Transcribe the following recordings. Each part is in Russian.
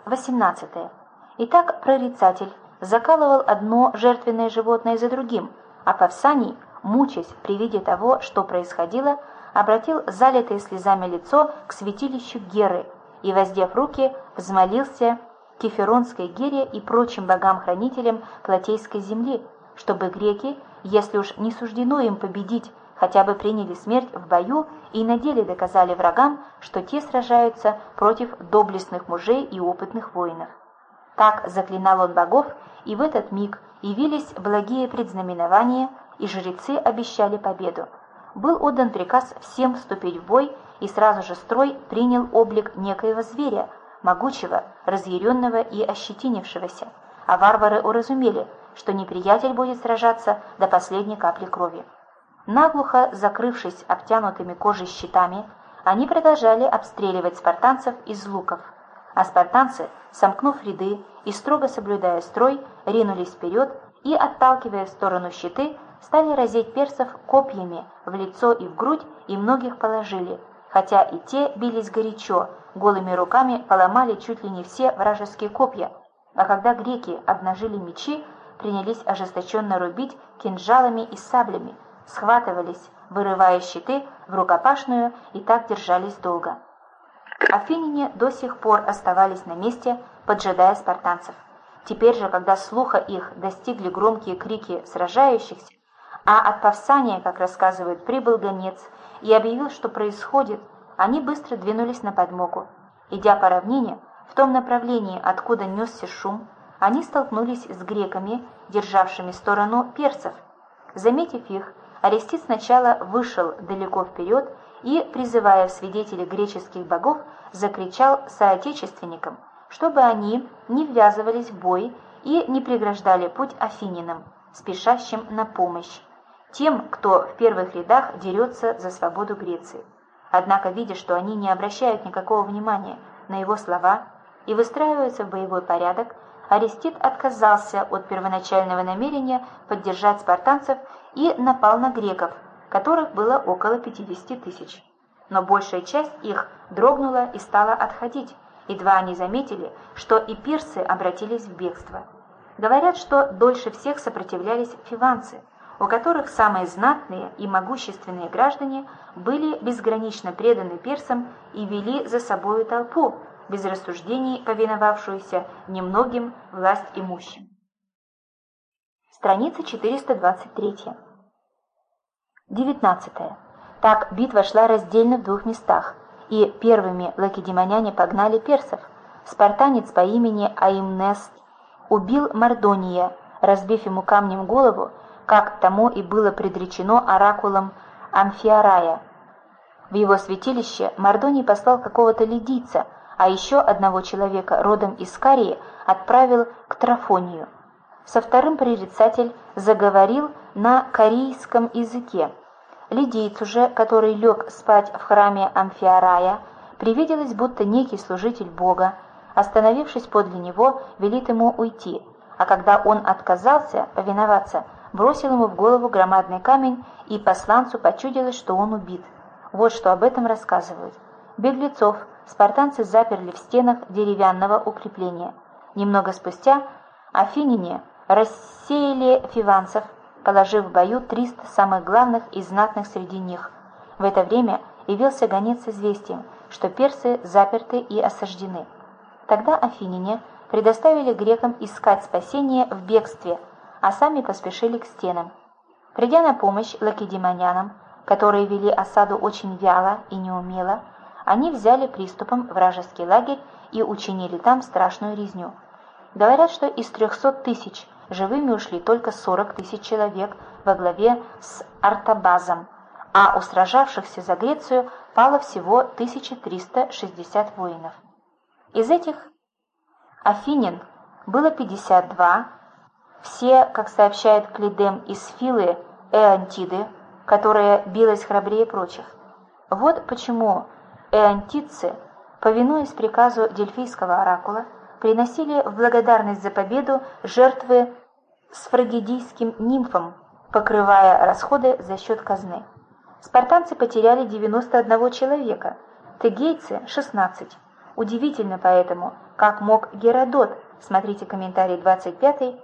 18. Итак, прорицатель закалывал одно жертвенное животное за другим, а Павсаний, мучаясь при виде того, что происходило, обратил залитое слезами лицо к святилищу Геры и, воздев руки, взмолился Кеферонской Гере и прочим богам-хранителям Платейской земли, чтобы греки, если уж не суждено им победить, хотя бы приняли смерть в бою и на деле доказали врагам, что те сражаются против доблестных мужей и опытных воинов. Так заклинал он богов, и в этот миг явились благие предзнаменования, и жрецы обещали победу. Был отдан приказ всем вступить в бой, и сразу же строй принял облик некоего зверя, могучего, разъяренного и ощетинившегося, а варвары уразумели, что неприятель будет сражаться до последней капли крови. Наглухо закрывшись обтянутыми кожей щитами, они продолжали обстреливать спартанцев из луков, а спартанцы, сомкнув ряды и строго соблюдая строй, ринулись вперед и, отталкивая в сторону щиты, стали разить персов копьями в лицо и в грудь, и многих положили, хотя и те бились горячо, голыми руками поломали чуть ли не все вражеские копья, а когда греки обнажили мечи, принялись ожесточенно рубить кинжалами и саблями, схватывались, вырывая щиты в рукопашную, и так держались долго. Афиняне до сих пор оставались на месте, поджидая спартанцев. Теперь же, когда слуха их достигли громкие крики сражающихся, а от Павсания, как рассказывают, прибыл гонец и объявил, что происходит, они быстро двинулись на подмогу. Идя по равнине, в том направлении, откуда несся шум, они столкнулись с греками, державшими сторону персов. Заметив их, Арестит сначала вышел далеко вперед и, призывая в свидетели греческих богов, закричал соотечественникам, чтобы они не ввязывались в бой и не преграждали путь афининам, спешащим на помощь, тем, кто в первых рядах дерется за свободу Греции. Однако, видя, что они не обращают никакого внимания на его слова и выстраиваются в боевой порядок, Арестит отказался от первоначального намерения поддержать спартанцев и напал на греков, которых было около 50 тысяч. Но большая часть их дрогнула и стала отходить, едва они заметили, что и пирсы обратились в бегство. Говорят, что дольше всех сопротивлялись фиванцы, у которых самые знатные и могущественные граждане были безгранично преданы персам и вели за собою толпу, без рассуждений повиновавшуюся немногим власть имущим. Страница 423. 19. Так битва шла раздельно в двух местах, и первыми лакедемоняне погнали персов. Спартанец по имени Аимнест убил Мардония, разбив ему камнем голову, как тому и было предречено оракулом Амфиарая. В его святилище Мардоний послал какого-то лидийца, а еще одного человека родом из Карии отправил к Трафонию. Со вторым прорицатель заговорил на карийском языке. Лидийцу же, который лег спать в храме Амфиарая, привиделось, будто некий служитель Бога, остановившись подле него, велит ему уйти, а когда он отказался повиноваться, бросил ему в голову громадный камень, и посланцу почудилось, что он убит. Вот что об этом рассказывают. Беглецов спартанцы заперли в стенах деревянного укрепления. Немного спустя афиняне рассеяли фиванцев, положив в бою 300 самых главных и знатных среди них. В это время явился гонец с известием, что персы заперты и осаждены. Тогда афиняне предоставили грекам искать спасение в бегстве, а сами поспешили к стенам. Придя на помощь лакедемонянам, которые вели осаду очень вяло и неумело, они взяли приступом вражеский лагерь и учинили там страшную резню. Говорят, что из 300 тысяч живыми ушли только 40 тысяч человек во главе с Артабазом, а у сражавшихся за Грецию пало всего 1360 воинов. Из этих афинян было 52, все, как сообщает Клидем, из Филы Эантиды, которая билась храбрее прочих. Вот почему эантидцы, повинуясь приказу Дельфийского оракула, приносили в благодарность за победу жертвы сфрагидийским нимфам, покрывая расходы за счет казны. Спартанцы потеряли 91 человека, тегейцы – 16, Удивительно поэтому, как мог Геродот, смотрите комментарий 25,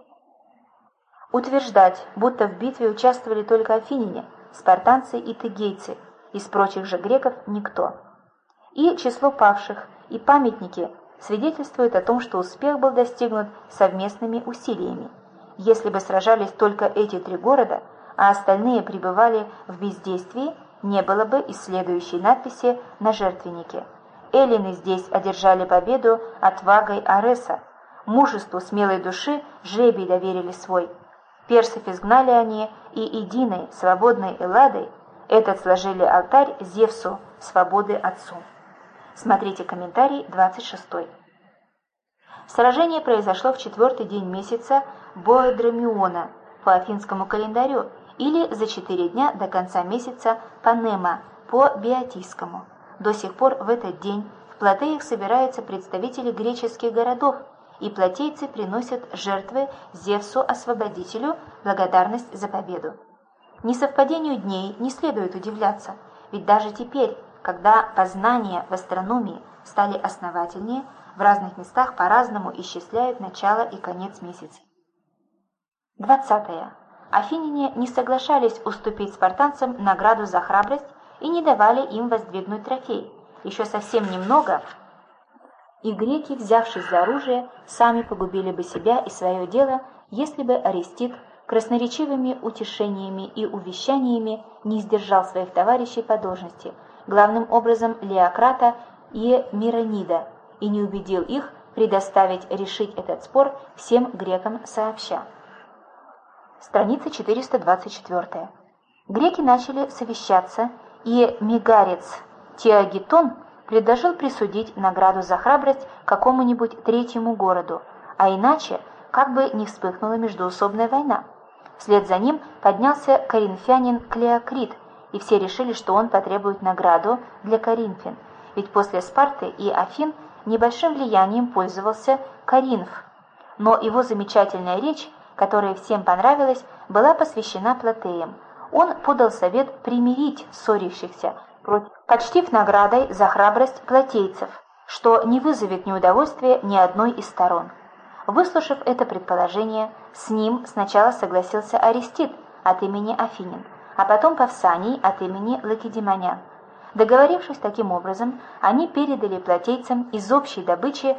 утверждать, будто в битве участвовали только афиняне, спартанцы и тегейцы, из прочих же греков никто. И число павших, и памятники свидетельствуют о том, что успех был достигнут совместными усилиями. Если бы сражались только эти три города, а остальные пребывали в бездействии, не было бы и следующей надписи на жертвеннике: «Эллины здесь одержали победу отвагой Ареса, мужеству смелой души жребий доверили свой. Персов изгнали они, и единой, свободной Элладой этот сложили алтарь Зевсу, свободы отцу». Смотрите комментарий 26. Сражение произошло в четвертый день месяца Боэдромиона по афинскому календарю или за 4 дня до конца месяца Панема по биотийскому. До сих пор в этот день в Платеях собираются представители греческих городов, и платейцы приносят жертвы Зевсу-освободителю, благодарность за победу. Несовпадению дней не следует удивляться, ведь даже теперь, когда познания в астрономии стали основательнее, в разных местах по-разному исчисляют начало и конец месяца. 20. Афиняне не соглашались уступить спартанцам награду за храбрость и не давали им воздвигнуть трофей. Еще совсем немного, и греки, взявшись за оружие, сами погубили бы себя и свое дело, если бы Арестит красноречивыми утешениями и увещаниями не сдержал своих товарищей по должности, главным образом Леократа и Миронида, и не убедил их предоставить решить этот спор всем грекам сообща. Страница 424. Греки начали совещаться, и Мегарец Теогитон предложил присудить награду за храбрость какому-нибудь третьему городу, а иначе как бы не вспыхнула междоусобная война. Вслед за ним поднялся коринфянин Клеокрит, и все решили, что он потребует награду для коринфян, ведь после Спарты и Афин небольшим влиянием пользовался Коринф, но его замечательная речь, которая всем понравилась, была посвящена Платеям. Он подал совет примирить ссорящихся, почтив наградой за храбрость платейцев, что не вызовет неудовольствия ни одной из сторон. Выслушав это предположение, с ним сначала согласился Арестит от имени Афинян, а потом Павсаний от имени лакедемонян. Договорившись таким образом, они передали платейцам из общей добычи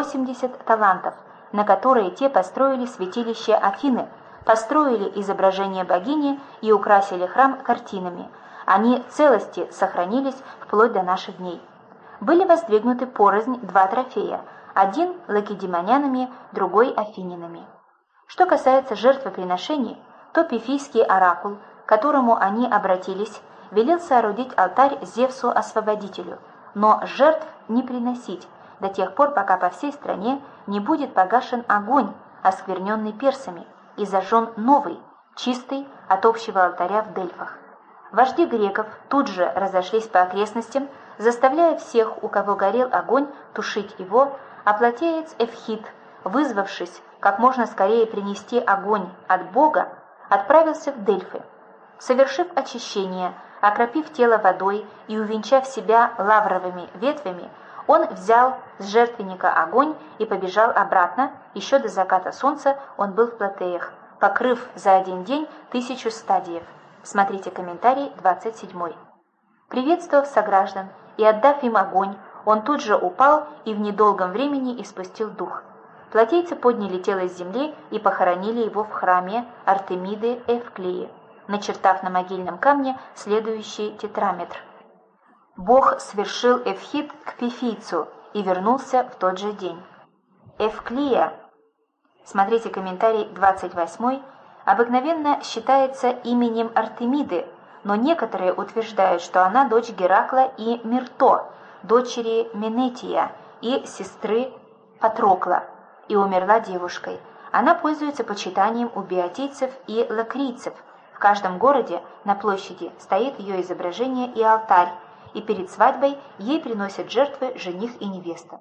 80 талантов, на которые те построили святилище Афины, построили изображение богини и украсили храм картинами. Они в целости сохранились вплоть до наших дней. Были воздвигнуты порознь 2 трофея, один лакедемонянами, другой афинянами. Что касается жертвоприношений, то Пифийский оракул, к которому они обратились, велел соорудить алтарь Зевсу-освободителю, но жертв не приносить до тех пор, пока по всей стране не будет погашен огонь, оскверненный персами, и зажжен новый, чистый от общего алтаря в Дельфах. Вожди греков тут же разошлись по окрестностям, заставляя всех, у кого горел огонь, тушить его, а платеец Эвхит, вызвавшись как можно скорее принести огонь от Бога, отправился в Дельфы. Совершив очищение, окропив тело водой и увенчав себя лавровыми ветвями, он взял с жертвенника огонь и побежал обратно. Еще до заката солнца он был в Платеях, покрыв за один день 1000 стадиев. Смотрите комментарий 27. Приветствовав сограждан и отдав им огонь, он тут же упал и в недолгом времени испустил дух. Платейцы подняли тело с земли и похоронили его в храме Артемиды Эвклии, начертав на могильном камне следующий тетраметр. Бог свершил Эвхит к Пифийцу и вернулся в тот же день. Эвклия, смотрите комментарий 28, обыкновенно считается именем Артемиды, но некоторые утверждают, что она дочь Геракла и Мирто, дочери Менетия и сестры Патрокла, и умерла девушкой. Она пользуется почитанием у биотийцев и лакрийцев. В каждом городе на площади стоит ее изображение и алтарь, и перед свадьбой ей приносят жертвы жених и невеста.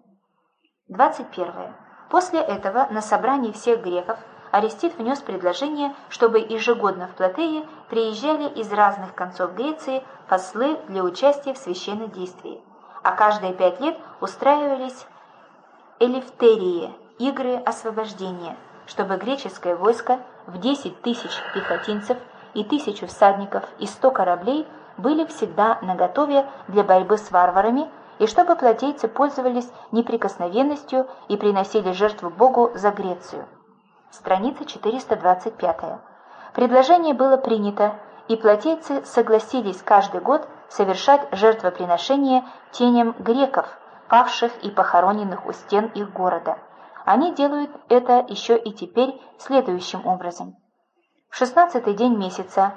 21. После этого на собрании всех греков Арестит внес предложение, чтобы ежегодно в Платеи приезжали из разных концов Греции послы для участия в священнодействии. а каждые 5 лет устраивались элефтерии, игры освобождения, чтобы греческое войско в 10 тысяч пехотинцев и 1000 всадников и 100 кораблей были всегда наготове для борьбы с варварами, и чтобы плотейцы пользовались неприкосновенностью и приносили жертву Богу за Грецию. Страница 425. Предложение было принято, и плотейцы согласились каждый год совершать жертвоприношение теням греков, павших и похороненных у стен их города. Они делают это еще и теперь следующим образом. В 16-й день месяца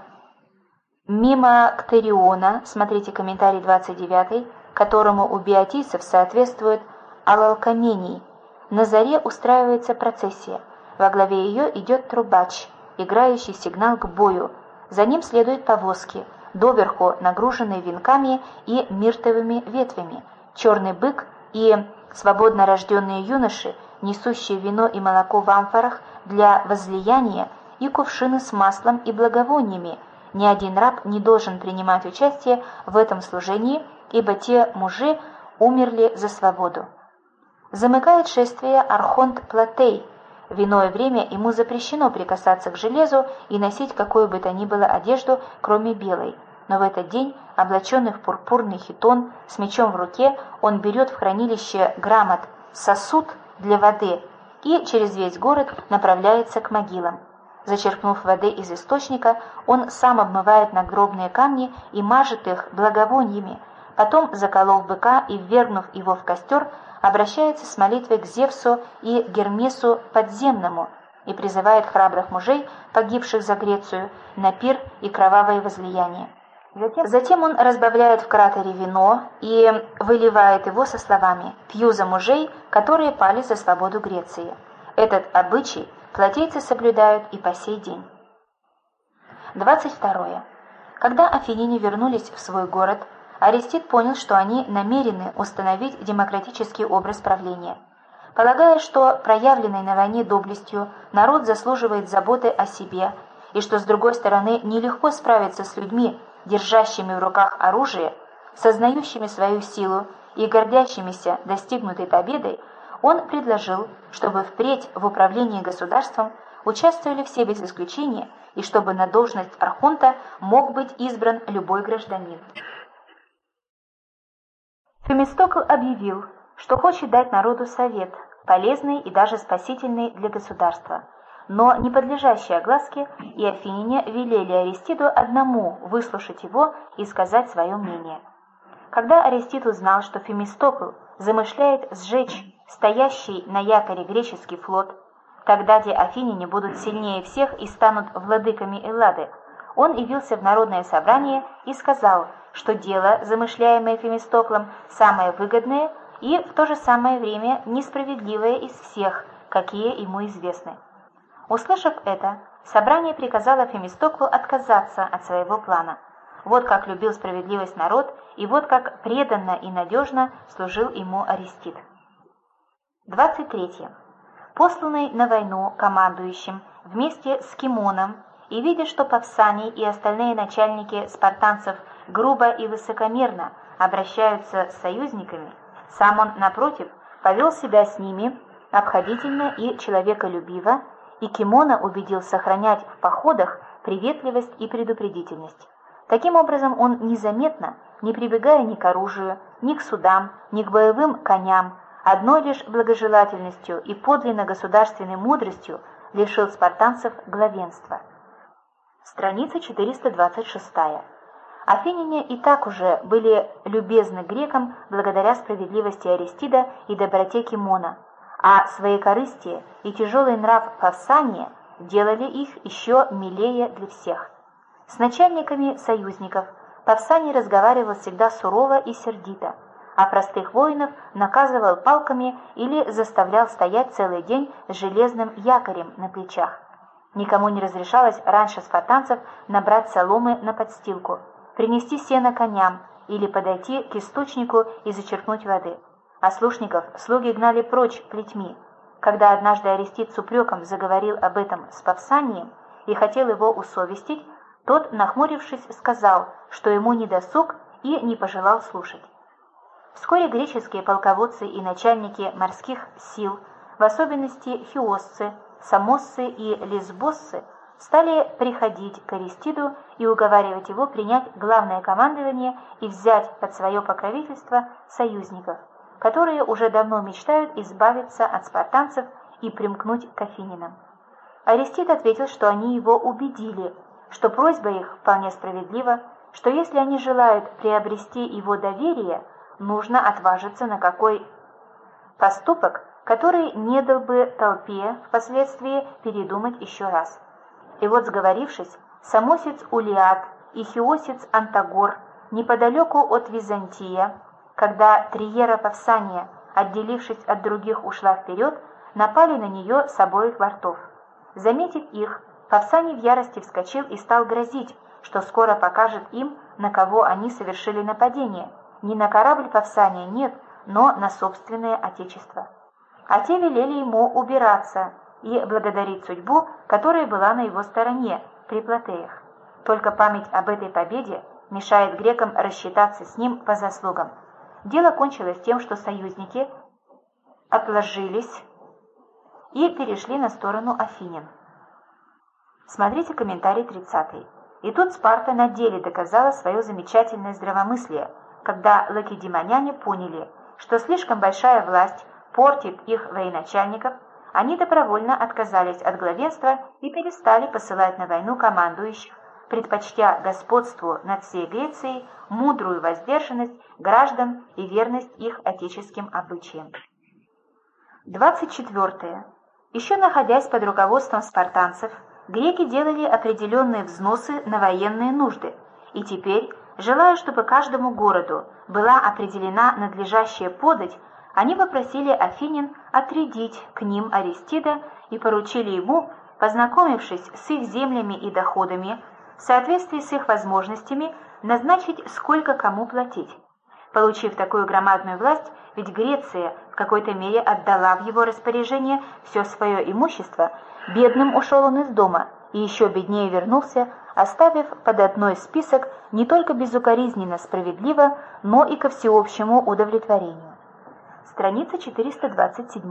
мимо Ктериона, смотрите комментарий 29, которому у биотийцев соответствует Алалкамений, на заре устраивается процессия. Во главе ее идет трубач, играющий сигнал к бою. За ним следуют повозки, доверху нагруженные венками и миртовыми ветвями, черный бык и свободно рожденные юноши, несущие вино и молоко в амфорах для возлияния, и кувшины с маслом и благовониями. Ни один раб не должен принимать участие в этом служении, ибо те мужи умерли за свободу. Замыкает шествие архонт Платей. В иное время ему запрещено прикасаться к железу и носить какую бы то ни было одежду, кроме белой. Но в этот день, облаченный в пурпурный хитон, с мечом в руке, он берет в хранилище грамот сосуд для воды и через весь город направляется к могилам. Зачерпнув воды из источника, он сам обмывает надгробные камни и мажет их благовониями. Потом, заколов быка и ввергнув его в костер, обращается с молитвой к Зевсу и Гермесу подземному и призывает храбрых мужей, погибших за Грецию, на пир и кровавое возлияние. Затем он разбавляет в кратере вино и выливает его со словами «Пью за мужей, которые пали за свободу Греции». Этот обычай плотейцы соблюдают и по сей день. 22. Когда афиняне вернулись в свой город, Арестит понял, что они намерены установить демократический образ правления. Полагая, что проявленной на войне доблестью народ заслуживает заботы о себе, и что, с другой стороны, нелегко справиться с людьми, держащими в руках оружие, сознающими свою силу и гордящимися достигнутой победой, он предложил, чтобы впредь в управлении государством участвовали все без исключения, и чтобы на должность архонта мог быть избран любой гражданин. Фемистокл объявил, что хочет дать народу совет, полезный и даже спасительный для государства, но не подлежащий огласке, и афиняне велели Арестиду одному выслушать его и сказать свое мнение. Когда Арестит узнал, что Фемистокл замышляет сжечь стоящий на якоре греческий флот, тогда где афиняне будут сильнее всех и станут владыками Эллады, он явился в народное собрание и сказал, что дело, замышляемое Фемистоклом, самое выгодное и в то же самое время несправедливое из всех, какие ему известны. Услышав это, собрание приказало Фемистоклу отказаться от своего плана. Вот как любил справедливость народ, и вот как преданно и надежно служил ему Арестит. 23. Посланный на войну командующим вместе с Кимоном, и видя, что Павсаний и остальные начальники спартанцев грубо и высокомерно обращаются с союзниками, сам он, напротив, повел себя с ними обходительно и человеколюбиво, и Кимона убедил сохранять в походах приветливость и предупредительность. Таким образом, он незаметно, не прибегая ни к оружию, ни к судам, ни к боевым коням, одной лишь благожелательностью и подлинно государственной мудростью лишил спартанцев главенства. Страница 426. Афиняне и так уже были любезны грекам благодаря справедливости Аристида и доброте Кимона, а своекорыстие и тяжелый нрав Павсания делали их еще милее для всех. С начальниками союзников Павсаний разговаривал всегда сурово и сердито, а простых воинов наказывал палками или заставлял стоять целый день с железным якорем на плечах. Никому не разрешалось раньше спартанцев набрать соломы на подстилку, принести сено коням или подойти к источнику и зачерпнуть воды. А слушников слуги гнали прочь плетьми. Когда однажды Арестит с упреком заговорил об этом с Павсанием и хотел его усовестить, тот, нахмурившись, сказал, что ему не досуг, и не пожелал слушать. Вскоре греческие полководцы и начальники морских сил, в особенности хиосцы, самосцы и лесбосцы, стали приходить к Аристиду и уговаривать его принять главное командование и взять под свое покровительство союзников, которые уже давно мечтают избавиться от спартанцев и примкнуть к афининам. Аристид ответил, что они его убедили, что просьба их вполне справедлива, что если они желают приобрести его доверие, нужно отважиться на какой поступок, который не дал бы толпе впоследствии передумать еще раз. И вот, сговорившись, самосец Улиад и хиосец Антагор неподалеку от Византия, когда Триера Павсания, отделившись от других, ушла вперед, напали на нее с обоих бортов. Заметив их, Павсаний в ярости вскочил и стал грозить, что скоро покажет им, на кого они совершили нападение. Не на корабль Павсания, нет, но на собственное отечество. А те велели ему убираться и благодарить судьбу, которая была на его стороне, при Платеях. Только память об этой победе мешает грекам рассчитаться с ним по заслугам. Дело кончилось тем, что союзники отложились и перешли на сторону афинян. Смотрите комментарий 30. И тут Спарта на деле доказала свое замечательное здравомыслие, когда лакедемоняне поняли, что слишком большая власть портит их военачальников, они добровольно отказались от главенства и перестали посылать на войну командующих, предпочтя господству над всей Грецией мудрую воздержанность граждан и верность их отеческим обычаям. 24. Еще находясь под руководством спартанцев, греки делали определенные взносы на военные нужды, и теперь, желая, чтобы каждому городу была определена надлежащая подать, они попросили афинян отрядить к ним Аристида и поручили ему, познакомившись с их землями и доходами, в соответствии с их возможностями, назначить, сколько кому платить. Получив такую громадную власть, ведь Греция в какой-то мере отдала в его распоряжение все свое имущество, бедным ушел он из дома и еще беднее вернулся, оставив под одной список не только безукоризненно справедливо, но и ко всеобщему удовлетворению. Страница 427.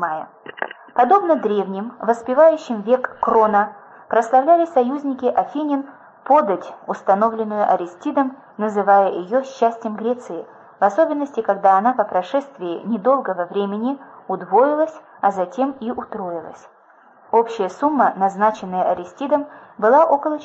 Подобно древним, воспевающим век Крона, прославляли союзники афинян подать, установленную Аристидом, называя ее счастьем Греции, в особенности, когда она по прошествии недолгого времени удвоилась, а затем и утроилась. Общая сумма, назначенная Аристидом, была около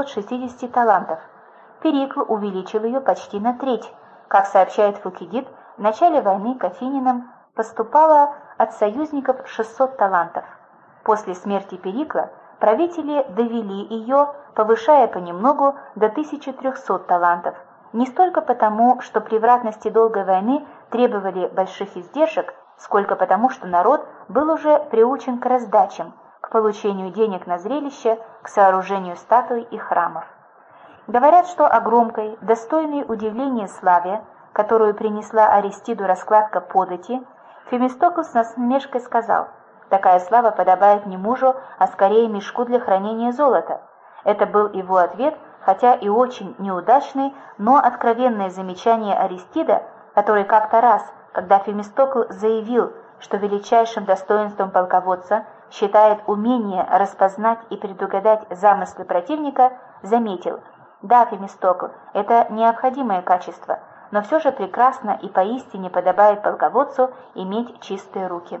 460 талантов. Перикл увеличил ее почти на треть. Как сообщает Фукидид, в начале войны к афинянам поступало от союзников 600 талантов. После смерти Перикла правители довели ее, повышая понемногу до 1300 талантов, не столько потому, что превратности долгой войны требовали больших издержек, сколько потому, что народ был уже приучен к раздачам, к получению денег на зрелище, к сооружению статуй и храмов. Говорят, что о громкой, достойной удивления славе, которую принесла Аристиду раскладка подати, Фемистокл с насмешкой сказал: «Такая слава подобает не мужу, а скорее мешку для хранения золота». Это был его ответ, хотя и очень неудачный, но откровенное замечание Аристида, который как-то раз, когда Фемистокл заявил, что величайшим достоинством полководца считает умение распознать и предугадать замыслы противника, заметил: «Да, Фемистокл, это необходимое качество, но все же прекрасно и поистине подобает полководцу иметь чистые руки».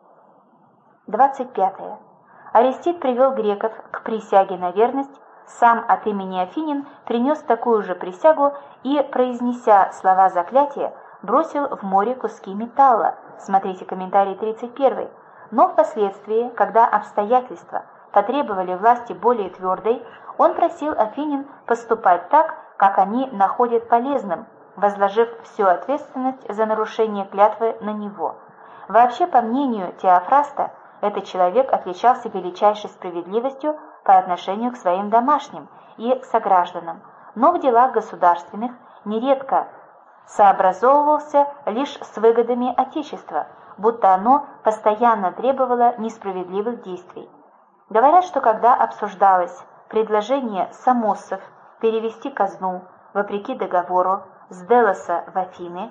25. Аристид привел греков к присяге на верность, сам от имени афинян принес такую же присягу и, произнеся слова заклятия, бросил в море куски металла. Смотрите комментарий 31. Но впоследствии, когда обстоятельства потребовали власти более твердой, он просил афинян поступать так, как они находят полезным, возложив всю ответственность за нарушение клятвы на него. Вообще, по мнению Теофраста, этот человек отличался величайшей справедливостью по отношению к своим домашним и согражданам, но в делах государственных нередко сообразовывался лишь с выгодами Отечества, будто оно постоянно требовало несправедливых действий. Говорят, что когда обсуждалось предложение самоссов перевести казну, вопреки договору, с Делоса в Афины,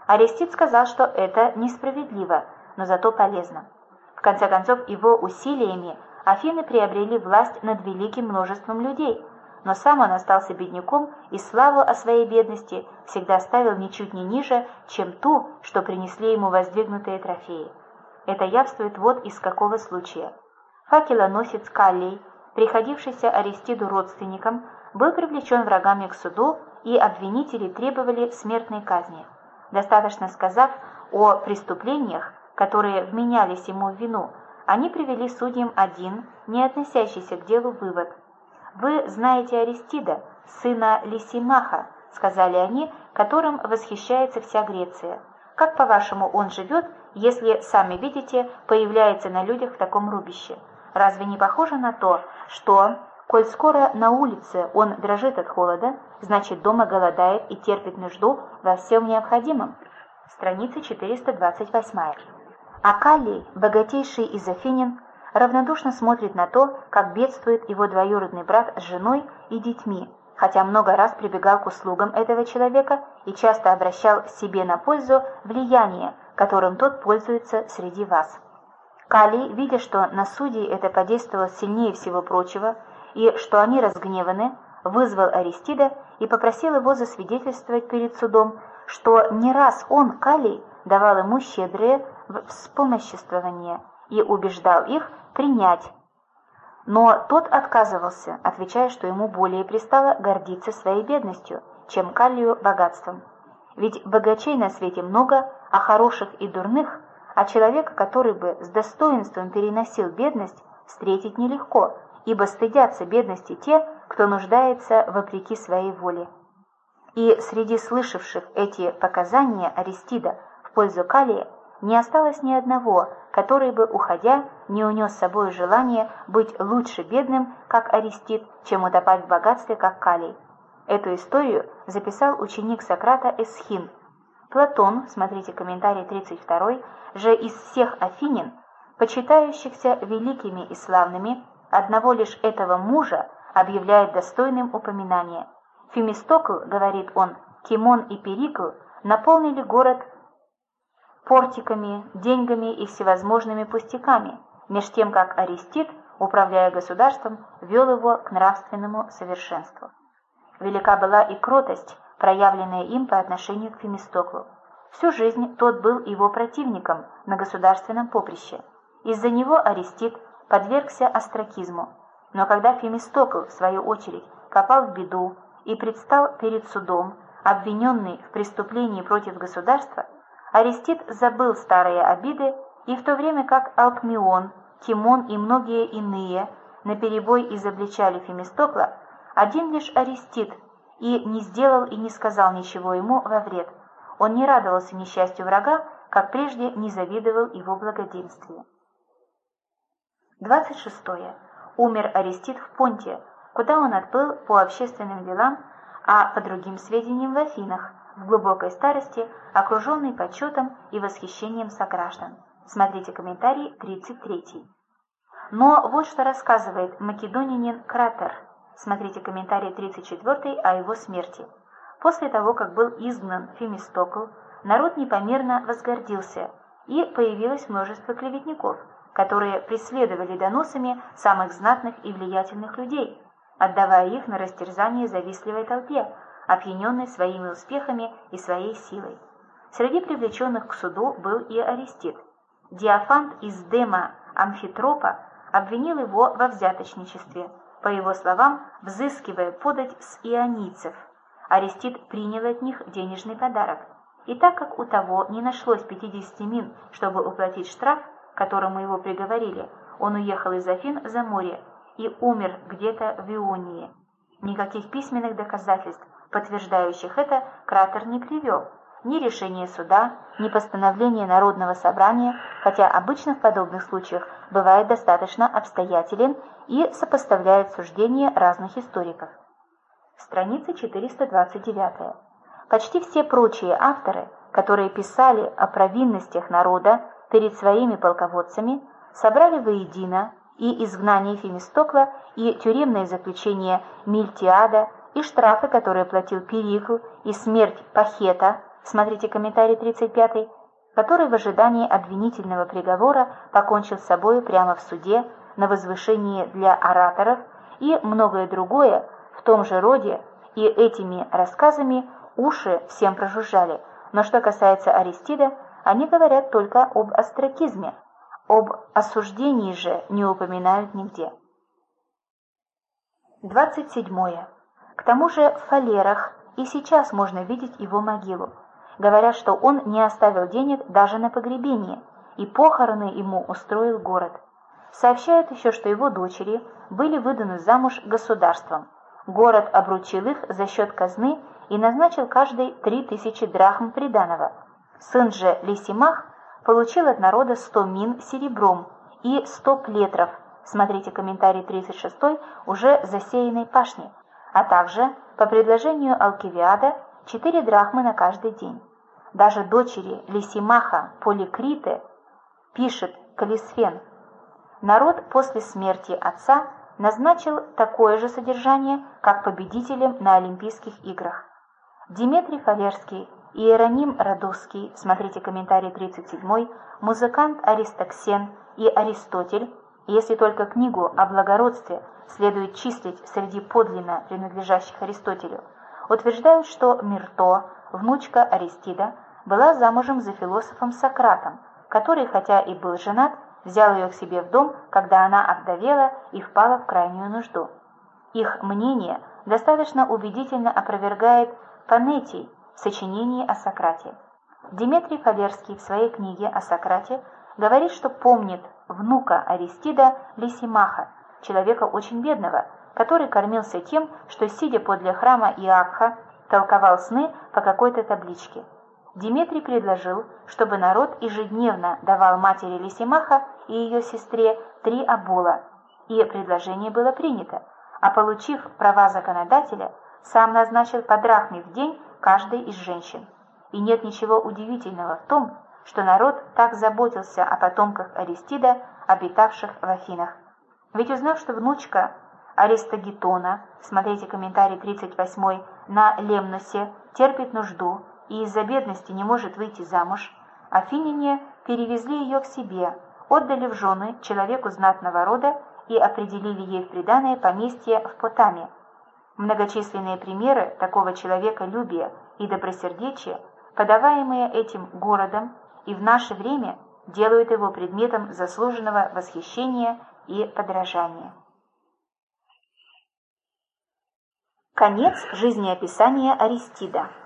Арестит сказал, что это несправедливо, но зато полезно. В конце концов, его усилиями Афины приобрели власть над великим множеством людей, но сам он остался бедняком и славу о своей бедности всегда ставил ничуть не ниже, чем ту, что принесли ему воздвигнутые трофеи. Это явствует вот из какого случая. Факелоносец Каллий, приходившийся Аристиду родственником, был привлечен врагами к суду, и обвинители требовали смертной казни. Достаточно сказав о преступлениях, которые вменялись ему в вину, они привели судьям один, не относящийся к делу, вывод. «Вы знаете Аристида, сына Лисимаха», — сказали они, которым восхищается вся Греция. «Как, по-вашему, он живет, если, сами видите, появляется на людях в таком рубище? Разве не похоже на то, что, коль скоро на улице он дрожит от холода, значит, дома голодает и терпит нужду во всем необходимом?» Страница 428. А Каллий, богатейший из афинян, равнодушно смотрит на то, как бедствует его двоюродный брат с женой и детьми, хотя много раз прибегал к услугам этого человека и часто обращал себе на пользу влияние, которым тот пользуется среди вас. Каллий, видя, что на судей это подействовало сильнее всего прочего, и что они разгневаны, вызвал Аристида и попросил его засвидетельствовать перед судом, что не раз он, Каллий, давал ему щедрые вспомоществования и убеждал их принять. Но тот отказывался, отвечая, что ему более пристало гордиться своей бедностью, чем Каллию богатством. Ведь богачей на свете много, а хороших и дурных, а человека, который бы с достоинством переносил бедность, встретить нелегко, ибо стыдятся бедности те, кто нуждается вопреки своей воле. И среди слышавших эти показания Аристида в пользу Каллия не осталось ни одного, который бы, уходя, не унес с собой желание быть лучше бедным, как Аристид, чем утопать в богатстве, как Каллий. Эту историю записал ученик Сократа Эсхин. Платон, смотрите комментарий 32, же из всех афинян, почитающихся великими и славными, одного лишь этого мужа объявляет достойным упоминания. Фемистокл, говорит он, Кимон и Перикл наполнили город портиками, деньгами и всевозможными пустяками, меж тем как Аристид, управляя государством, вел его к нравственному совершенству. Велика была и кротость, проявленная им по отношению к Фемистоклу. Всю жизнь тот был его противником на государственном поприще. Из-за него Аристид подвергся остракизму. Но когда Фемистокл, в свою очередь, попал в беду и предстал перед судом, обвиненный в преступлении против государства, Аристид забыл старые обиды, и в то время как Алкмеон, Тимон и многие иные наперебой изобличали Фемистокла, один лишь Аристид и не сделал и не сказал ничего ему во вред. Он не радовался несчастью врага, как прежде не завидовал его благоденствию. 26. Умер Аристид в Понте, куда он отплыл по общественным делам, а по другим сведениям в Афинах, в глубокой старости, окруженный почетом и восхищением сограждан. Смотрите комментарий 33. Но вот что рассказывает македонянин Кратер. Смотрите комментарий 34 о его смерти. После того, как был изгнан Фемистокл, народ непомерно возгордился, и появилось множество клеветников, которые преследовали доносами самых знатных и влиятельных людей, отдавая их на растерзание завистливой толпе, опьяненной своими успехами и своей силой. Среди привлеченных к суду был и Аристид. Диофант из Дема Амфитропа обвинил его во взяточничестве, по его словам, взыскивая подать с ионийцев. Аристид принял от них денежный подарок. И так как у того не нашлось 50 мин, чтобы уплатить штраф, к которому его приговорили, он уехал из Афин за море и умер где-то в Ионии. Никаких письменных доказательств, подтверждающих это, Кратер не привел. Ни решение суда, ни постановление Народного собрания, хотя обычно в подобных случаях бывает достаточно обстоятелен и сопоставляет суждения разных историков. Страница 429. Почти все прочие авторы, которые писали о провинностях народа перед своими полководцами, собрали воедино и изгнание Фемистокла, и тюремное заключение Мильтиада, и штрафы, которые платил Перикл, и смерть Пахета, смотрите комментарий 35, который в ожидании обвинительного приговора покончил с собой прямо в суде, на возвышении для ораторов, и многое другое в том же роде, и этими рассказами уши всем прожужжали. Но что касается Аристида, они говорят только об остракизме, об осуждении же не упоминают нигде. 27. К тому же в Фалерах и сейчас можно видеть его могилу. Говорят, что он не оставил денег даже на погребение, и похороны ему устроил город. Сообщают еще, что его дочери были выданы замуж государством. Город обручил их за счет казны и назначил каждой 3000 драхм приданого. Сын же Лисимах получил от народа 100 мин серебром и 100 плетров, смотрите комментарий 36, уже засеянной пашни, а также, по предложению Алкивиада, 4 драхмы на каждый день. Даже дочери Лисимаха Поликриты, пишет Калисфен, народ после смерти отца назначил такое же содержание, как победителям на Олимпийских играх. Димитрий Фалерский, Иероним Радосский, смотрите комментарий 37, музыкант Аристоксен и Аристотель, если только книгу о благородстве следует числить среди подлинно принадлежащих Аристотелю, утверждают, что Мирто, внучка Аристида, была замужем за философом Сократом, который, хотя и был женат, взял ее к себе в дом, когда она овдовела и впала в крайнюю нужду. Их мнение достаточно убедительно опровергает Панетий в сочинении о Сократе. Димитрий Фалерский в своей книге о Сократе говорит, что помнит внука Аристида Лисимаха, человека очень бедного, который кормился тем, что, сидя подле храма Иакха, толковал сны по какой-то табличке. Димитрий предложил, чтобы народ ежедневно давал матери Лисимаха и ее сестре 3 обола, и предложение было принято, а получив права законодателя, сам назначил по драхме в день каждой из женщин. И нет ничего удивительного в том, что народ так заботился о потомках Аристида, обитавших в Афинах. Ведь узнав, что внучка Аристогетона, смотрите комментарий 38, на Лемносе, терпит нужду и из-за бедности не может выйти замуж, афиняне перевезли ее к себе, отдали в жены человеку знатного рода и определили ей в приданое поместье в Потаме. Многочисленные примеры такого человеколюбия и добросердечия, подаваемые этим городом, и в наше время делают его предметом заслуженного восхищения и подражания. Конец жизнеописания Аристида.